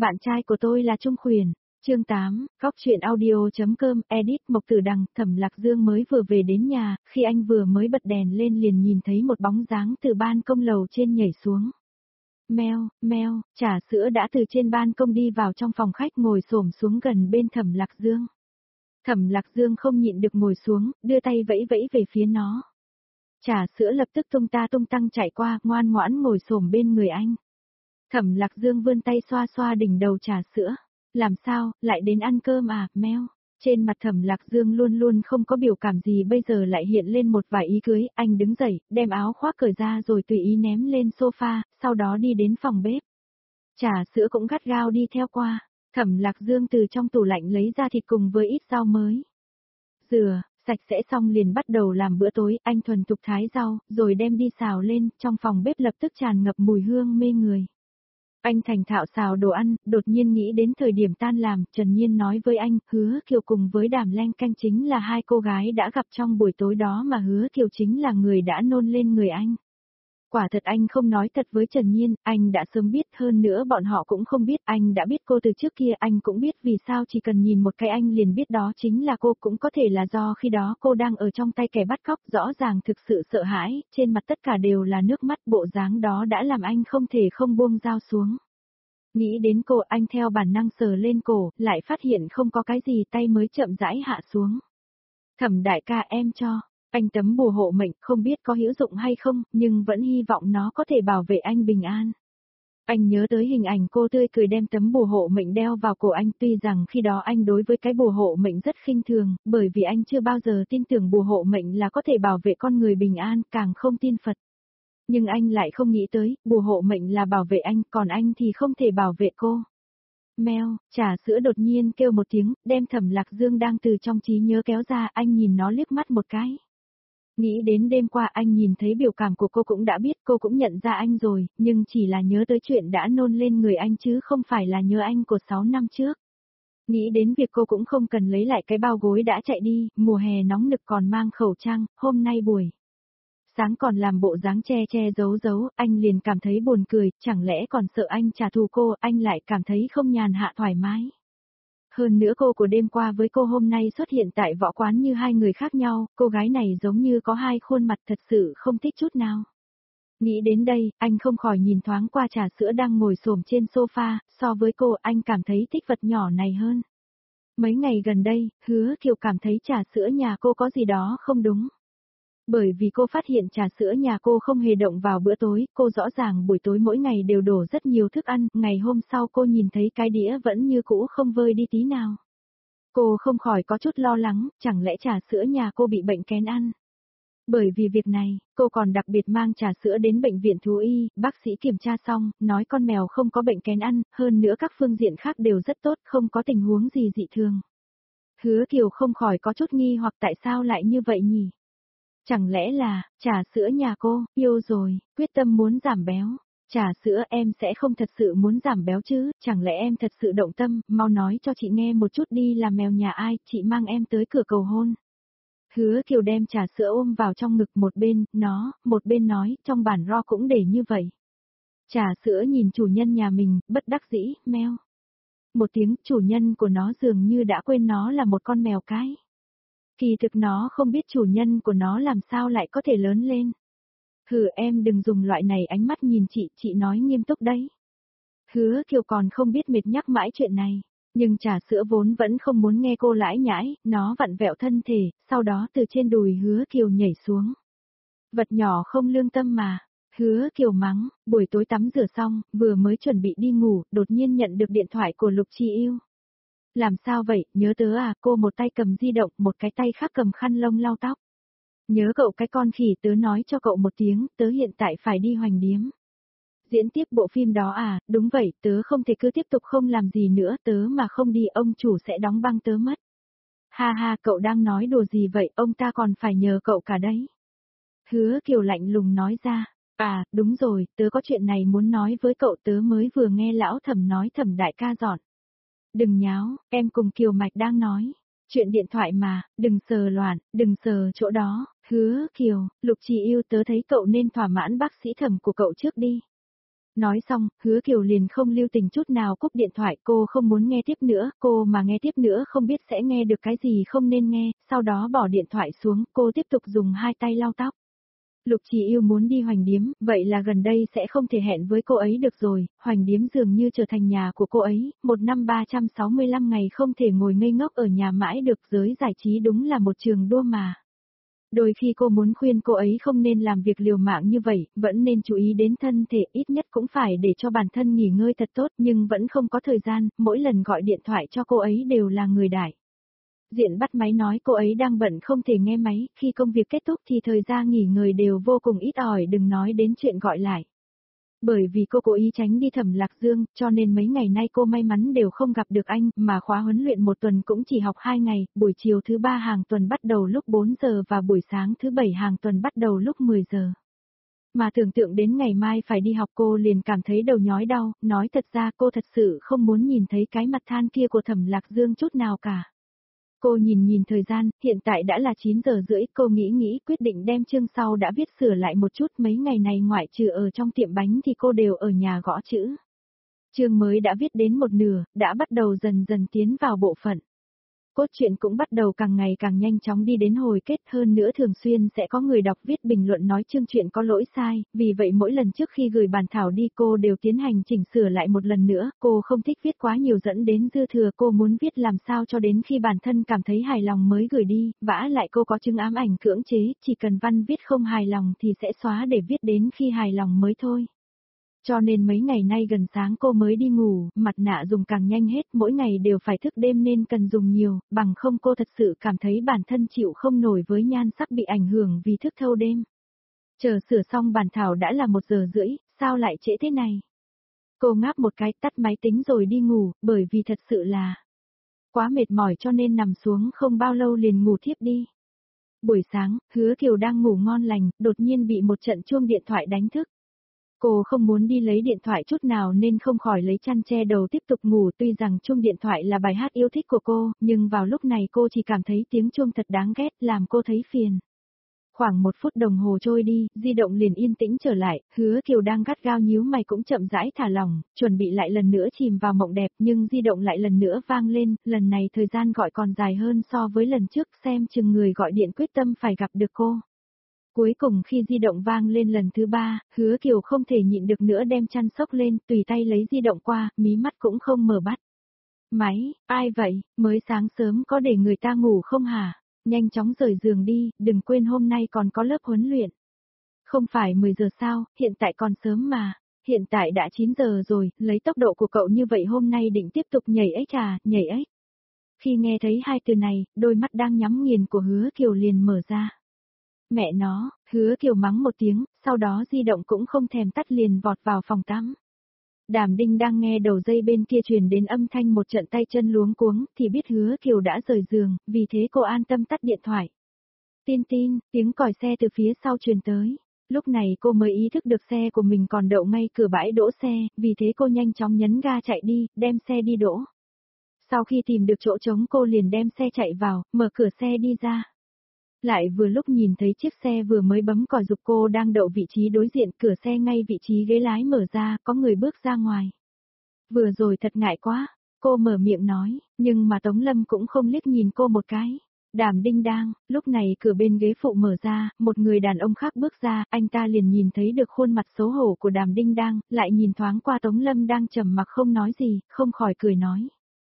Bạn trai của tôi là Trung Khuyển. Chương 8, Góc truyện audio.com, edit Mộc Tử Đằng. Thẩm Lạc Dương mới vừa về đến nhà, khi anh vừa mới bật đèn lên liền nhìn thấy một bóng dáng từ ban công lầu trên nhảy xuống. Meo, meo, trà sữa đã từ trên ban công đi vào trong phòng khách ngồi xổm xuống gần bên Thẩm Lạc Dương. Thẩm Lạc Dương không nhịn được ngồi xuống, đưa tay vẫy vẫy về phía nó. Trà sữa lập tức tung ta tung tăng chạy qua, ngoan ngoãn ngồi xổm bên người anh. Thẩm Lạc Dương vươn tay xoa xoa đỉnh đầu trà sữa. Làm sao, lại đến ăn cơm à, meo. Trên mặt Thẩm Lạc Dương luôn luôn không có biểu cảm gì, bây giờ lại hiện lên một vài ý cưới. Anh đứng dậy, đem áo khoác cởi ra rồi tùy ý ném lên sofa, sau đó đi đến phòng bếp. Trà sữa cũng gắt gao đi theo qua. Thẩm Lạc Dương từ trong tủ lạnh lấy ra thịt cùng với ít rau mới. Rửa sạch sẽ xong liền bắt đầu làm bữa tối, anh thuần thục thái rau, rồi đem đi xào lên, trong phòng bếp lập tức tràn ngập mùi hương mê người. Anh thành thạo xào đồ ăn, đột nhiên nghĩ đến thời điểm tan làm, Trần Nhiên nói với anh, Hứa Kiều cùng với Đàm Leng Canh chính là hai cô gái đã gặp trong buổi tối đó mà Hứa Kiều chính là người đã nôn lên người anh. Quả thật anh không nói thật với Trần Nhiên, anh đã sớm biết, hơn nữa bọn họ cũng không biết, anh đã biết cô từ trước kia, anh cũng biết vì sao chỉ cần nhìn một cái anh liền biết đó chính là cô, cũng có thể là do khi đó cô đang ở trong tay kẻ bắt cóc, rõ ràng thực sự sợ hãi, trên mặt tất cả đều là nước mắt, bộ dáng đó đã làm anh không thể không buông dao xuống. Nghĩ đến cô, anh theo bản năng sờ lên cổ, lại phát hiện không có cái gì, tay mới chậm rãi hạ xuống. Thẩm đại ca, em cho anh tấm bùa hộ mệnh, không biết có hữu dụng hay không, nhưng vẫn hy vọng nó có thể bảo vệ anh bình an. Anh nhớ tới hình ảnh cô tươi cười đem tấm bùa hộ mệnh đeo vào cổ anh, tuy rằng khi đó anh đối với cái bùa hộ mệnh rất khinh thường, bởi vì anh chưa bao giờ tin tưởng bùa hộ mệnh là có thể bảo vệ con người bình an, càng không tin Phật. Nhưng anh lại không nghĩ tới, bùa hộ mệnh là bảo vệ anh, còn anh thì không thể bảo vệ cô. Meo, trà sữa đột nhiên kêu một tiếng, đem Thẩm Lạc Dương đang từ trong trí nhớ kéo ra, anh nhìn nó liếc mắt một cái. Nghĩ đến đêm qua anh nhìn thấy biểu cảm của cô cũng đã biết, cô cũng nhận ra anh rồi, nhưng chỉ là nhớ tới chuyện đã nôn lên người anh chứ không phải là nhớ anh của 6 năm trước. Nghĩ đến việc cô cũng không cần lấy lại cái bao gối đã chạy đi, mùa hè nóng nực còn mang khẩu trang, hôm nay buổi sáng còn làm bộ dáng che che giấu giấu, anh liền cảm thấy buồn cười, chẳng lẽ còn sợ anh trả thù cô, anh lại cảm thấy không nhàn hạ thoải mái. Hơn nữa cô của đêm qua với cô hôm nay xuất hiện tại võ quán như hai người khác nhau, cô gái này giống như có hai khuôn mặt, thật sự không thích chút nào. Nghĩ đến đây, anh không khỏi nhìn thoáng qua trà sữa đang ngồi xổm trên sofa, so với cô anh cảm thấy thích vật nhỏ này hơn. Mấy ngày gần đây, Hứa Kiều cảm thấy trà sữa nhà cô có gì đó không đúng. Bởi vì cô phát hiện trà sữa nhà cô không hề động vào bữa tối, cô rõ ràng buổi tối mỗi ngày đều đổ rất nhiều thức ăn, ngày hôm sau cô nhìn thấy cái đĩa vẫn như cũ không vơi đi tí nào. Cô không khỏi có chút lo lắng, chẳng lẽ trà sữa nhà cô bị bệnh kén ăn. Bởi vì việc này, cô còn đặc biệt mang trà sữa đến bệnh viện thú y, bác sĩ kiểm tra xong, nói con mèo không có bệnh kén ăn, hơn nữa các phương diện khác đều rất tốt, không có tình huống gì dị thường. Hứa Kiều không khỏi có chút nghi hoặc tại sao lại như vậy nhỉ? Chẳng lẽ là, trà sữa nhà cô, yêu rồi, quyết tâm muốn giảm béo. Trà sữa, em sẽ không thật sự muốn giảm béo chứ, chẳng lẽ em thật sự động tâm, mau nói cho chị nghe một chút đi, là mèo nhà ai, chị mang em tới cửa cầu hôn. Hứa Kiều đem trà sữa ôm vào trong ngực một bên nói, trong bản ro cũng để như vậy. Trà sữa nhìn chủ nhân nhà mình, bất đắc dĩ, meo. Một tiếng, chủ nhân của nó dường như đã quên nó là một con mèo cái. Kỳ thực nó không biết chủ nhân của nó làm sao lại có thể lớn lên. Hừ, em đừng dùng loại này ánh mắt nhìn chị nói nghiêm túc đấy. Hứa Kiều còn không biết mệt nhắc mãi chuyện này, nhưng trà sữa vốn vẫn không muốn nghe cô lãi nhãi, nó vặn vẹo thân thể, sau đó từ trên đùi Hứa Kiều nhảy xuống. Vật nhỏ không lương tâm mà. Hứa Kiều mắng, buổi tối tắm rửa xong, vừa mới chuẩn bị đi ngủ, đột nhiên nhận được điện thoại của Lục Chi Yêu. Làm sao vậy, nhớ tớ à, cô một tay cầm di động, một cái tay khác cầm khăn lông lau tóc. Nhớ cậu cái con khỉ, tớ nói cho cậu một tiếng, tớ hiện tại phải đi Hoành Điếm. Diễn tiếp bộ phim đó à, đúng vậy, tớ không thể cứ tiếp tục không làm gì nữa, tớ mà không đi ông chủ sẽ đóng băng tớ mất. Ha ha, cậu đang nói đùa gì vậy, ông ta còn phải nhờ cậu cả đấy. Hứa Kiều lạnh lùng nói ra, à, đúng rồi, tớ có chuyện này muốn nói với cậu, tớ mới vừa nghe lão Thẩm nói Thẩm đại ca dọn. Đừng nháo, em cùng Kiều Mạch đang nói. Chuyện điện thoại mà, đừng sờ loạn, đừng sờ chỗ đó. Hứa Kiều, Lục Trì Yêu, tớ thấy cậu nên thỏa mãn bác sĩ Thẩm của cậu trước đi. Nói xong, Hứa Kiều liền không lưu tình chút nào cúp điện thoại, cô không muốn nghe tiếp nữa, cô mà nghe tiếp nữa không biết sẽ nghe được cái gì không nên nghe, sau đó bỏ điện thoại xuống, cô tiếp tục dùng hai tay lau tóc. Lục Trì Yêu muốn đi Hoành Điếm, vậy là gần đây sẽ không thể hẹn với cô ấy được rồi, Hoành Điếm dường như trở thành nhà của cô ấy, một năm 365 ngày không thể ngồi ngây ngốc ở nhà mãi được, giới giải trí đúng là một trường đua mà. Đôi khi cô muốn khuyên cô ấy không nên làm việc liều mạng như vậy, vẫn nên chú ý đến thân thể, ít nhất cũng phải để cho bản thân nghỉ ngơi thật tốt, nhưng vẫn không có thời gian, mỗi lần gọi điện thoại cho cô ấy đều là người đại diện bắt máy nói cô ấy đang bận không thể nghe máy, khi công việc kết thúc thì thời gian nghỉ ngơi đều vô cùng ít ỏi, đừng nói đến chuyện gọi lại. Bởi vì cô cố ý tránh đi Thẩm Lạc Dương, cho nên mấy ngày nay cô may mắn đều không gặp được anh, mà khóa huấn luyện một tuần cũng chỉ học 2 ngày, buổi chiều thứ 3 hàng tuần bắt đầu lúc 4 giờ và buổi sáng thứ 7 hàng tuần bắt đầu lúc 10 giờ. Mà tưởng tượng đến ngày mai phải đi học cô liền cảm thấy đầu nhói đau, nói thật ra cô thật sự không muốn nhìn thấy cái mặt than kia của Thẩm Lạc Dương chút nào cả. Cô nhìn thời gian, hiện tại đã là 9 giờ rưỡi, cô nghĩ quyết định đem chương sau đã viết sửa lại một chút, mấy ngày này ngoại trừ ở trong tiệm bánh thì cô đều ở nhà gõ chữ. Chương mới đã viết đến một nửa, đã bắt đầu dần dần tiến vào bộ phận. Cốt truyện cũng bắt đầu càng ngày càng nhanh chóng đi đến hồi kết, hơn nữa thường xuyên sẽ có người đọc viết bình luận nói chương truyện có lỗi sai, vì vậy mỗi lần trước khi gửi bản thảo đi cô đều tiến hành chỉnh sửa lại một lần nữa, cô không thích viết quá nhiều dẫn đến dư thừa, cô muốn viết làm sao cho đến khi bản thân cảm thấy hài lòng mới gửi đi, vả lại cô có chứng ám ảnh cưỡng chế, chỉ cần văn viết không hài lòng thì sẽ xóa để viết đến khi hài lòng mới thôi. Cho nên mấy ngày nay gần sáng cô mới đi ngủ, mặt nạ dùng càng nhanh hết, mỗi ngày đều phải thức đêm nên cần dùng nhiều, bằng không cô thật sự cảm thấy bản thân chịu không nổi với nhan sắc bị ảnh hưởng vì thức thâu đêm. Chờ sửa xong bản thảo đã là 1 giờ rưỡi, sao lại trễ thế này? Cô ngáp một cái tắt máy tính rồi đi ngủ, bởi vì thật sự là quá mệt mỏi cho nên nằm xuống không bao lâu liền ngủ thiếp đi. Buổi sáng, Hứa Kiều đang ngủ ngon lành, đột nhiên bị một trận chuông điện thoại đánh thức. Cô không muốn đi lấy điện thoại chút nào nên không khỏi lấy chăn che đầu tiếp tục ngủ, tuy rằng chuông điện thoại là bài hát yêu thích của cô, nhưng vào lúc này cô chỉ cảm thấy tiếng chuông thật đáng ghét làm cô thấy phiền. Khoảng 1 phút đồng hồ trôi đi, di động liền yên tĩnh trở lại, Hứa Kiều đang gắt gao nhíu mày cũng chậm rãi thả lỏng, chuẩn bị lại lần nữa chìm vào mộng đẹp nhưng di động lại lần nữa vang lên, lần này thời gian gọi còn dài hơn so với lần trước, xem chừng người gọi điện quyết tâm phải gặp được cô. Cuối cùng khi di động vang lên lần thứ 3, Hứa Kiều không thể nhịn được nữa đem chăn xốc lên, tùy tay lấy di động qua, mí mắt cũng không mở bắt. Máy, ai vậy, mới sáng sớm có để người ta ngủ không hả? Nhanh chóng rời giường đi, đừng quên hôm nay còn có lớp huấn luyện. Không phải 10 giờ sao, hiện tại còn sớm mà. Hiện tại đã 9 giờ rồi, lấy tốc độ của cậu như vậy hôm nay định tiếp tục nhảy ếch à, nhảy ếch. Khi nghe thấy hai từ này, đôi mắt đang nhắm nghiền của Hứa Kiều liền mở ra. Mẹ nó, Hứa Kiều mắng một tiếng, sau đó di động cũng không thèm tắt liền vọt vào phòng tắm. Đàm Đinh đang nghe đầu dây bên kia truyền đến âm thanh một trận tay chân luống cuống, thì biết Hứa Kiều đã rời giường, vì thế cô an tâm tắt điện thoại. Tin tin, tiếng còi xe từ phía sau truyền tới. Lúc này cô mới ý thức được xe của mình còn đậu ngay cửa bãi đỗ xe, vì thế cô nhanh chóng nhấn ga chạy đi, đem xe đi đỗ. Sau khi tìm được chỗ trống cô liền đem xe chạy vào, mở cửa xe đi ra. Lại vừa lúc nhìn thấy chiếc xe vừa mới bấm còi giục cô đang đậu vị trí đối diện, cửa xe ngay vị trí ghế lái mở ra, có người bước ra ngoài. Vừa rồi thật ngại quá, cô mở miệng nói, nhưng mà Tống Lâm cũng không liếc nhìn cô một cái. Đàm Đinh đang, lúc này cửa bên ghế phụ mở ra, một người đàn ông khác bước ra, anh ta liền nhìn thấy được khuôn mặt xấu hổ của Đàm Đinh đang, lại nhìn thoáng qua Tống Lâm đang trầm mặc không nói gì, không khỏi cười nói.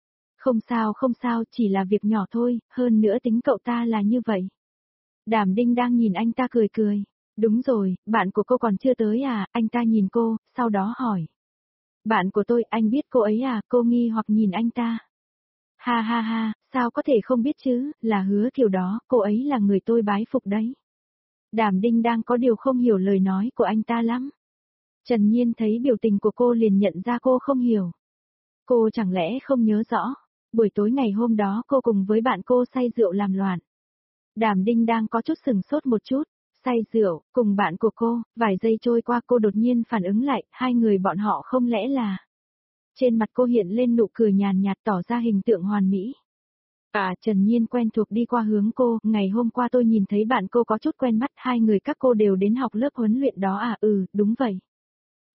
Không sao, chỉ là việc nhỏ thôi, hơn nữa tính cậu ta là như vậy. Đàm Đinh đang nhìn anh ta cười cười. Đúng rồi, bạn của cô còn chưa tới à, anh ta nhìn cô, sau đó hỏi. Bạn của tôi, anh biết cô ấy à, cô nghi hoặc nhìn anh ta. Ha ha ha, sao có thể không biết chứ, là Hứa Kiều đó, cô ấy là người tôi bái phục đấy. Đàm Đinh đang có điều không hiểu lời nói của anh ta lắm. Trần Nhiên thấy biểu tình của cô liền nhận ra cô không hiểu. Cô chẳng lẽ không nhớ rõ, buổi tối ngày hôm đó cô cùng với bạn cô say rượu làm loạn. Đàm Đinh đang có chút sừng sốt một chút, say rượu, cùng bạn của cô, vài giây trôi qua cô đột nhiên phản ứng lại, hai người bọn họ không lẽ là... Trên mặt cô hiện lên nụ cười nhàn nhạt tỏ ra hình tượng hoàn mỹ. À, Trần Nhiên quen thuộc đi qua hướng cô, ngày hôm qua tôi nhìn thấy bạn cô có chút quen mắt, hai người các cô đều đến học lớp huấn luyện đó à, đúng vậy.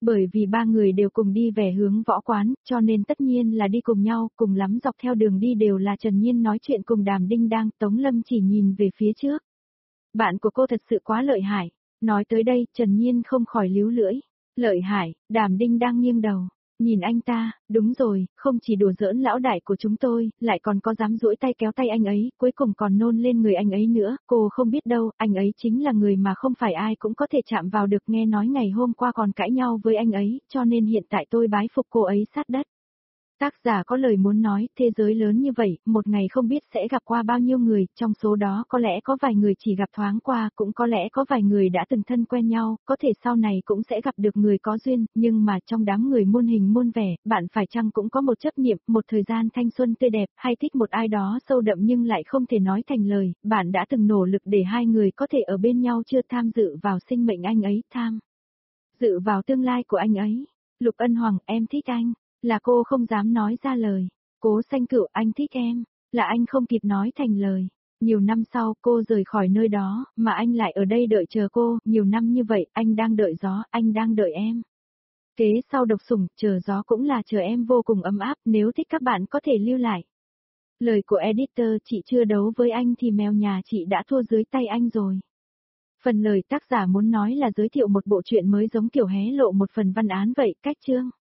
Bởi vì ba người đều cùng đi về hướng võ quán, cho nên tất nhiên là đi cùng nhau, cùng lắm dọc theo đường đi đều là Trần Nhiên nói chuyện cùng Đàm Đinh Đang, Tống Lâm chỉ nhìn về phía trước. Bạn của cô thật sự quá lợi hại. Nói tới đây, Trần Nhiên không khỏi líu lưỡi. Lợi hại, Đàm Đinh đang nghiêng đầu. Nhìn anh ta, đúng rồi, không chỉ đùa giỡn lão đại của chúng tôi, lại còn có dám duỗi tay kéo tay anh ấy, cuối cùng còn nôn lên người anh ấy nữa, cô không biết đâu, anh ấy chính là người mà không phải ai cũng có thể chạm vào được, nghe nói ngày hôm qua còn cãi nhau với anh ấy, cho nên hiện tại tôi bái phục cô ấy sát đất. Tác giả có lời muốn nói, thế giới lớn như vậy, một ngày không biết sẽ gặp qua bao nhiêu người, trong số đó có lẽ có vài người chỉ gặp thoáng qua, cũng có lẽ có vài người đã từng thân quen nhau, có thể sau này cũng sẽ gặp được người có duyên, nhưng mà trong đám người muôn hình muôn vẻ, bạn phải chăng cũng có một chấp niệm, một thời gian thanh xuân tươi đẹp, hay thích một ai đó sâu đậm nhưng lại không thể nói thành lời, bạn đã từng nỗ lực để hai người có thể ở bên nhau chưa tham dự vào sinh mệnh anh ấy, tham dự vào tương lai của anh ấy. Lục Ân Hoàng, em thích anh. Là cô không dám nói ra lời. Cố Xanh Cửu, anh thích em. Là anh không kịp nói thành lời. Nhiều năm sau cô rời khỏi nơi đó, mà anh lại ở đây đợi chờ cô, nhiều năm như vậy, anh đang đợi gió, anh đang đợi em. Kế sau độc sủng, chờ gió cũng là chờ em vô cùng ấm áp, nếu thích các bạn có thể lưu lại. Lời của editor, chị chưa đấu với anh thì mèo nhà chị đã thua dưới tay anh rồi. Phần lời tác giả muốn nói là giới thiệu một bộ truyện mới giống kiểu hé lộ một phần văn án vậy, cách chương.